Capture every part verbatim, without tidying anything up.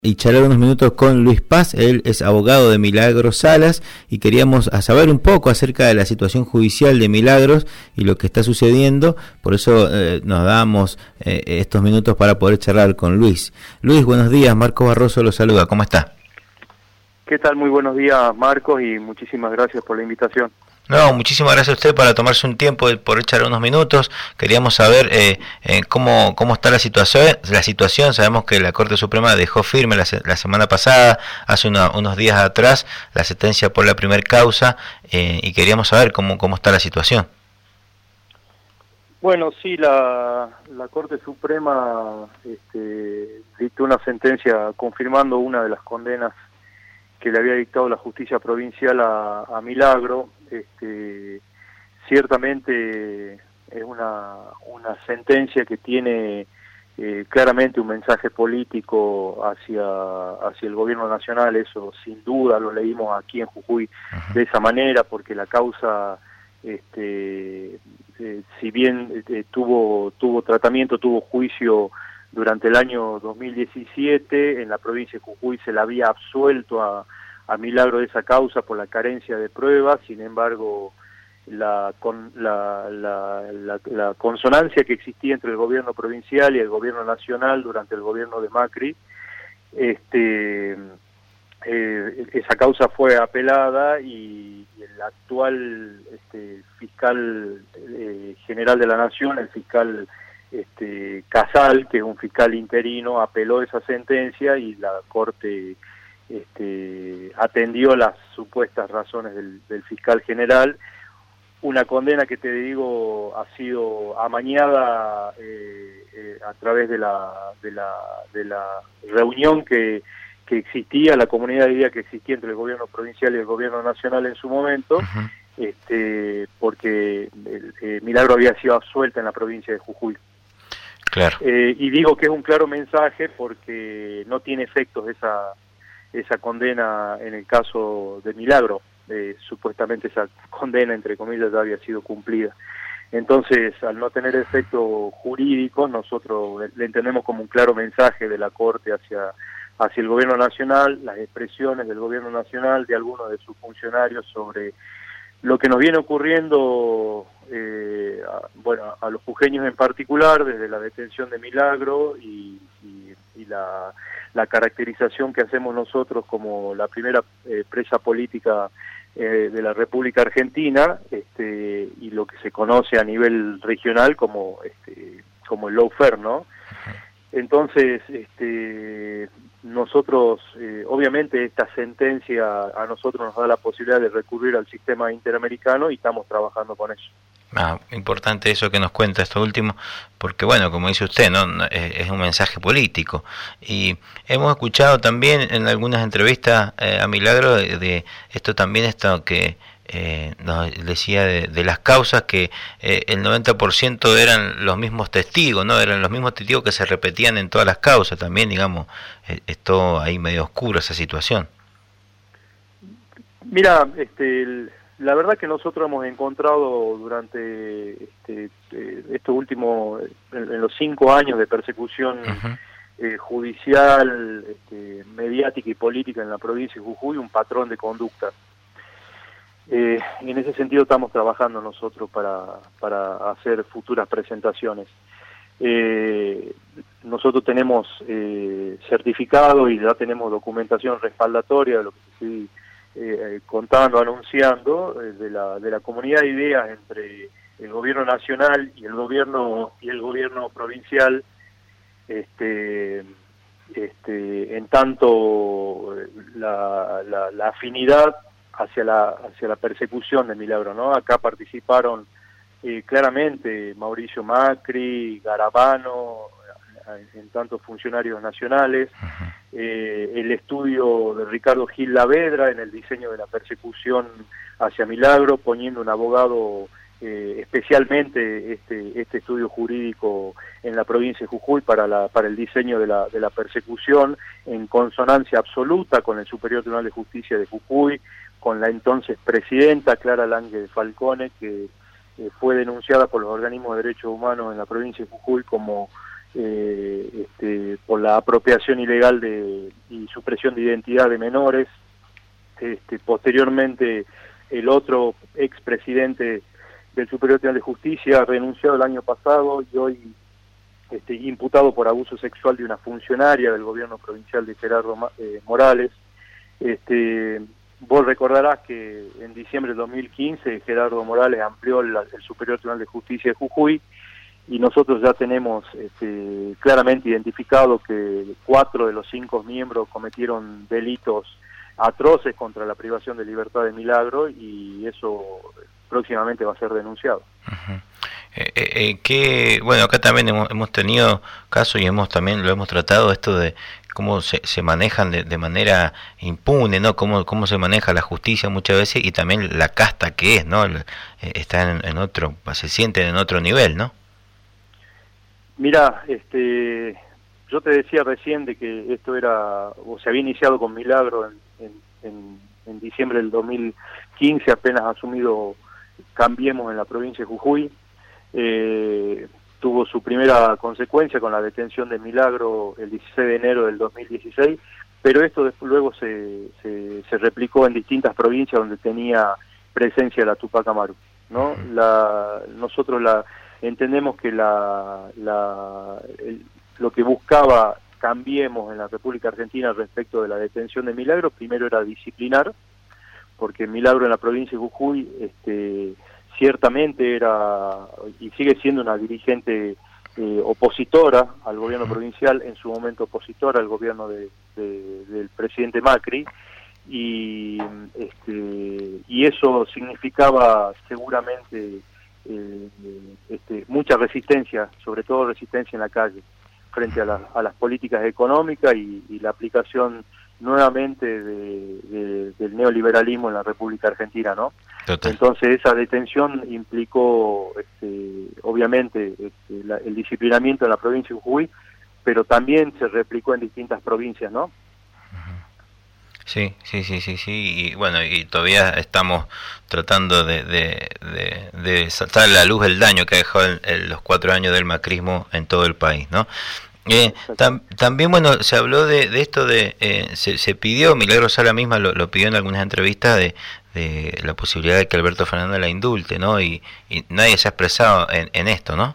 Y charlar unos minutos con Luis Paz. Él es abogado de Milagros Salas y queríamos saber un poco acerca de la situación judicial de Milagros y lo que está sucediendo. Por eso eh, nos damos eh, estos minutos para poder charlar con Luis. Luis, buenos días. Marcos Barroso lo saluda. ¿Cómo está? ¿Qué tal? Muy buenos días, Marcos, y muchísimas gracias por la invitación. No, muchísimas gracias a usted para tomarse un tiempo por echar unos minutos. Queríamos saber eh, eh, cómo cómo está la situación. La situación. Sabemos que la Corte Suprema dejó firme la, la semana pasada, hace una, unos días atrás, la sentencia por la primer causa eh, y queríamos saber cómo cómo está la situación. Bueno, sí, la, la Corte Suprema este, dictó una sentencia confirmando una de las condenas que le había dictado la justicia provincial a, a Milagro. Este, ciertamente es una, una sentencia que tiene eh, claramente un mensaje político hacia, hacia el gobierno nacional. Eso sin duda lo leímos aquí en Jujuy uh-huh. de esa manera, porque la causa, este, eh, si bien eh, tuvo, tuvo tratamiento, tuvo juicio durante el año dos mil diecisiete, en la provincia de Jujuy se la había absuelto a, a Milagro de esa causa por la carencia de pruebas. Sin embargo, la, con, la, la, la, la consonancia que existía entre el gobierno provincial y el gobierno nacional durante el gobierno de Macri, este, eh, esa causa fue apelada y, y el actual este, fiscal eh, general de la Nación, el fiscal Este, Casal, que es un fiscal interino, apeló esa sentencia y la Corte este, atendió las supuestas razones del, del fiscal general. Una condena que te digo ha sido amañada eh, eh, a través de la, de la, de la reunión que, que existía, la comunidad de idea que existía entre el gobierno provincial y el gobierno nacional en su momento. Uh-huh. este, porque eh, Milagro había sido absuelta en la provincia de Jujuy. Claro. Eh, y digo que es un claro mensaje porque no tiene efectos esa esa condena en el caso de Milagro. Eh, supuestamente esa condena, entre comillas, ya había sido cumplida. Entonces, al no tener efectos jurídicos, nosotros le entendemos como un claro mensaje de la Corte hacia, hacia el gobierno nacional, las expresiones del gobierno nacional, de algunos de sus funcionarios sobre lo que nos viene ocurriendo, eh, a, bueno, a los jujeños en particular, desde la detención de Milagro y, y, y la, la caracterización que hacemos nosotros como la primera eh, presa política eh, de la República Argentina, este, y lo que se conoce a nivel regional como, este, como el lawfare, ¿no? Entonces, este, nosotros, eh, obviamente esta sentencia a nosotros nos da la posibilidad de recurrir al sistema interamericano y estamos trabajando con eso. Ah, importante eso que nos cuenta esto último, porque bueno, como dice usted, no, no es, es un mensaje político. Y hemos escuchado también en algunas entrevistas eh, a Milagro de, de esto también, esto que Eh, nos decía de, de las causas que eh, el noventa por ciento eran los mismos testigos, no eran los mismos testigos que se repetían en todas las causas. También, digamos, eh, es todo ahí medio oscuro esa situación. Mira, este, el, la verdad que nosotros hemos encontrado durante este, eh, estos últimos, en, en los cinco años de persecución uh-huh. eh, judicial, este, mediática y política en la provincia de Jujuy, un patrón de conducta. Eh, en ese sentido estamos trabajando nosotros para, para hacer futuras presentaciones. Eh, nosotros tenemos eh, certificado y ya tenemos documentación respaldatoria de lo que estoy eh, contando, anunciando, eh, de la de la comunidad de ideas entre el gobierno nacional y el gobierno y el gobierno provincial, este, este, en tanto la, la, la afinidad hacia la hacia la persecución de Milagro, ¿no? Acá participaron eh, claramente Mauricio Macri, Garabano, en, en tantos funcionarios nacionales, eh, el estudio de Ricardo Gil Lavedra en el diseño de la persecución hacia Milagro, poniendo un abogado eh, especialmente este este estudio jurídico en la provincia de Jujuy para la para el diseño de la de la persecución, en consonancia absoluta con el Superior Tribunal de Justicia de Jujuy, con la entonces presidenta Clara Lange de Falcone, que eh, fue denunciada por los organismos de derechos humanos en la provincia de Jujuy como eh, este, por la apropiación ilegal de, y supresión de identidad de menores. Este, posteriormente, el otro expresidente del Superior Tribunal de Justicia renunció el año pasado y hoy este, imputado por abuso sexual de una funcionaria del gobierno provincial de Gerardo eh, Morales. Este, vos recordarás que en diciembre de dos mil quince Gerardo Morales amplió el, el Superior Tribunal de Justicia de Jujuy, y nosotros ya tenemos este, claramente identificado que cuatro de los cinco miembros cometieron delitos atroces contra la privación de libertad de Milagro, y eso próximamente va a ser denunciado. Uh-huh. eh, eh, que bueno, acá también hemos, hemos tenido casos y hemos también lo hemos tratado, esto de cómo se, se manejan de, de manera impune, ¿no? Cómo, cómo se maneja la justicia muchas veces, y también la casta que es, ¿no? Eh, están en, en otro, se sienten en otro nivel, ¿no? Mira, este, yo te decía recién de que esto era, o se había iniciado con Milagro en, en, en, en diciembre del dos mil quince, apenas asumido Cambiemos en la provincia de Jujuy. Eh, tuvo su primera consecuencia con la detención de Milagro el dieciséis de enero del dos mil dieciséis, pero esto después, luego se, se, se replicó en distintas provincias donde tenía presencia la Tupac Amaru, ¿no? La, nosotros la entendemos que la, la el, lo que buscaba Cambiemos en la República Argentina respecto de la detención de Milagro, primero era disciplinar, porque Milagro en la provincia de Jujuy este, ciertamente era y sigue siendo una dirigente eh, opositora al gobierno provincial, en su momento opositora al gobierno de, de, del presidente Macri, y, este, y eso significaba seguramente eh, este, mucha resistencia, sobre todo resistencia en la calle, frente a, la, a las políticas económicas y, y la aplicación nuevamente de, de, del neoliberalismo en la República Argentina, ¿no? Total. Entonces esa detención implicó, este, obviamente, este, la, el disciplinamiento en la provincia de Jujuy, pero también se replicó en distintas provincias, ¿no? Sí, sí, sí, sí, sí, y bueno, y todavía estamos tratando de, de, de, de saltar a la luz el daño que ha dejado el, el, los cuatro años del macrismo en todo el país, ¿no? Eh, tam, también, bueno, se habló de, de esto de, eh, se, se pidió, Milagro Sala misma lo, lo pidió en algunas entrevistas, de, de la posibilidad de que Alberto Fernández la indulte, ¿no? Y, y nadie se ha expresado en, en esto, ¿no?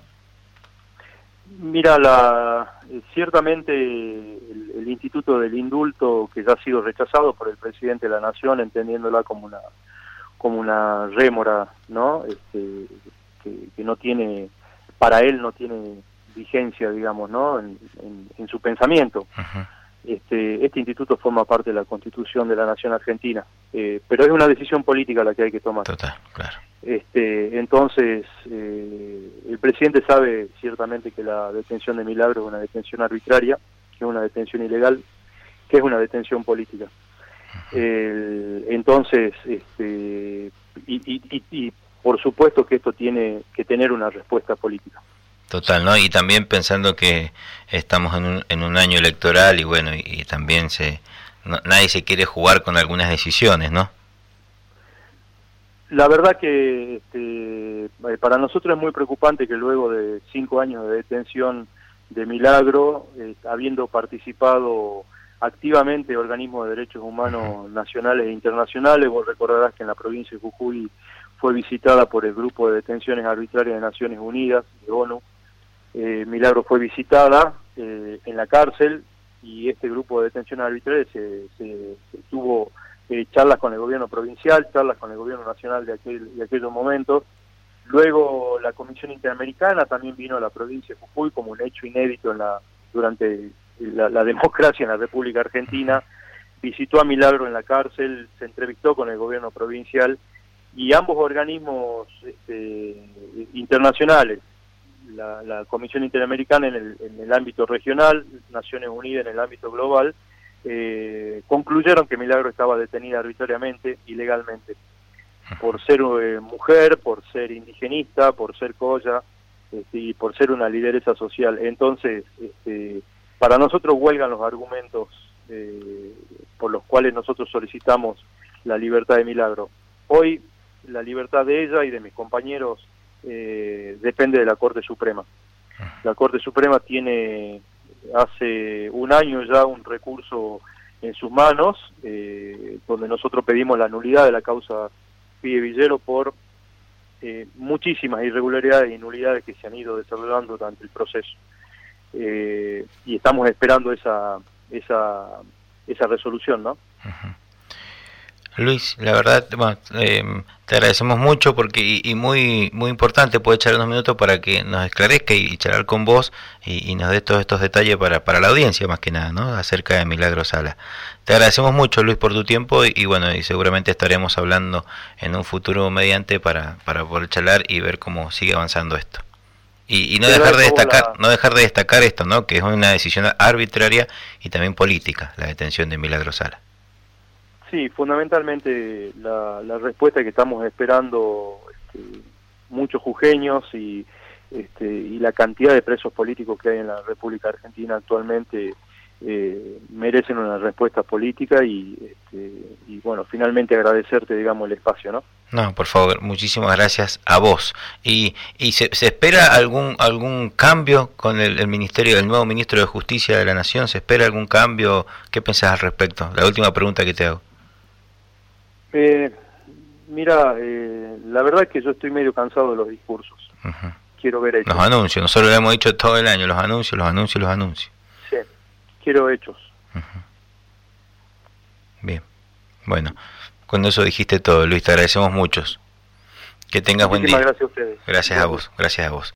Mira, la, ciertamente el, el Instituto del Indulto, que ya ha sido rechazado por el presidente de la Nación, entendiéndola como una como una rémora, ¿no? Este, que, que no tiene, para él no tiene vigencia, digamos, ¿no? En, en, en su pensamiento. Uh-huh. Este, este instituto forma parte de la Constitución de la Nación Argentina, eh, pero es una decisión política la que hay que tomar. Total, claro. Este, entonces, eh, el presidente sabe ciertamente que la detención de Milagro es una detención arbitraria, que es una detención ilegal, que es una detención política. Uh-huh. El, entonces, este, y, y, y, y por supuesto que esto tiene que tener una respuesta política. Total, ¿no? Y también pensando que estamos en un, en un año electoral y bueno, y, y también se no, nadie se quiere jugar con algunas decisiones, ¿no? La verdad que este, para nosotros es muy preocupante que luego de cinco años de detención de Milagro, eh, habiendo participado activamente organismos de derechos humanos nacionales e internacionales, vos recordarás que en la provincia de Jujuy fue visitada por el Grupo de Detenciones Arbitrarias de Naciones Unidas, de ONU. Eh, Milagro fue visitada eh, en la cárcel, y este grupo de detenciones arbitrarias se, se, se tuvo eh, charlas con el gobierno provincial, charlas con el gobierno nacional de aquel de aquellos momentos. Luego la Comisión Interamericana también vino a la provincia de Jujuy como un hecho inédito en la durante la, la democracia en la República Argentina. Visitó a Milagro en la cárcel, se entrevistó con el gobierno provincial, y ambos organismos este, internacionales, la, la Comisión Interamericana en el, en el ámbito regional, Naciones Unidas en el ámbito global, eh, concluyeron que Milagro estaba detenida arbitrariamente, ilegalmente, por ser eh, mujer, por ser indigenista, por ser colla, este, y por ser una lideresa social. Entonces, este, para nosotros huelgan los argumentos eh, por los cuales nosotros solicitamos la libertad de Milagro. Hoy la libertad de ella y de mis compañeros eh, depende de la Corte Suprema. La Corte Suprema tiene hace un año ya un recurso en sus manos, eh, donde nosotros pedimos la nulidad de la causa Pide Villero por eh, muchísimas irregularidades y nulidades que se han ido desarrollando durante el proceso. Eh, y estamos esperando esa esa esa resolución, ¿no? Uh-huh. Luis, la verdad, bueno, eh, te agradecemos mucho porque y, y muy muy importante poder echar unos minutos para que nos esclarezca y, y charlar con vos y, y nos dé todos estos detalles para, para la audiencia más que nada, ¿no? Acerca de Milagro Sala. Te agradecemos mucho, Luis, por tu tiempo y, y bueno, y seguramente estaremos hablando en un futuro mediante para, para poder charlar y ver cómo sigue avanzando esto. Y, y no dejar de destacar, la... no dejar de destacar esto, ¿no? Que es una decisión arbitraria y también política, la detención de Milagro Sala. Sí, fundamentalmente la, la respuesta que estamos esperando este, muchos jujeños y, este, y la cantidad de presos políticos que hay en la República Argentina actualmente eh, merecen una respuesta política y, este, y bueno, finalmente agradecerte, digamos, el espacio, ¿no? No, por favor, muchísimas gracias a vos. ¿Y, y se, se espera algún algún cambio con el, el ministerio, el nuevo ministro de Justicia de la Nación? ¿Se espera algún cambio? ¿Qué pensás al respecto? La última pregunta que te hago. Eh, mira, eh, la verdad es que yo estoy medio cansado de los discursos. Uh-huh. Quiero ver hechos. Los anuncios, nosotros lo hemos dicho todo el año, los anuncios, los anuncios, los anuncios. Sí, quiero hechos. Uh-huh. Bien, bueno, con eso dijiste todo, Luis, te agradecemos muchos. Que tengas buen día. Gracias a ustedes. Gracias a vos, gracias a vos.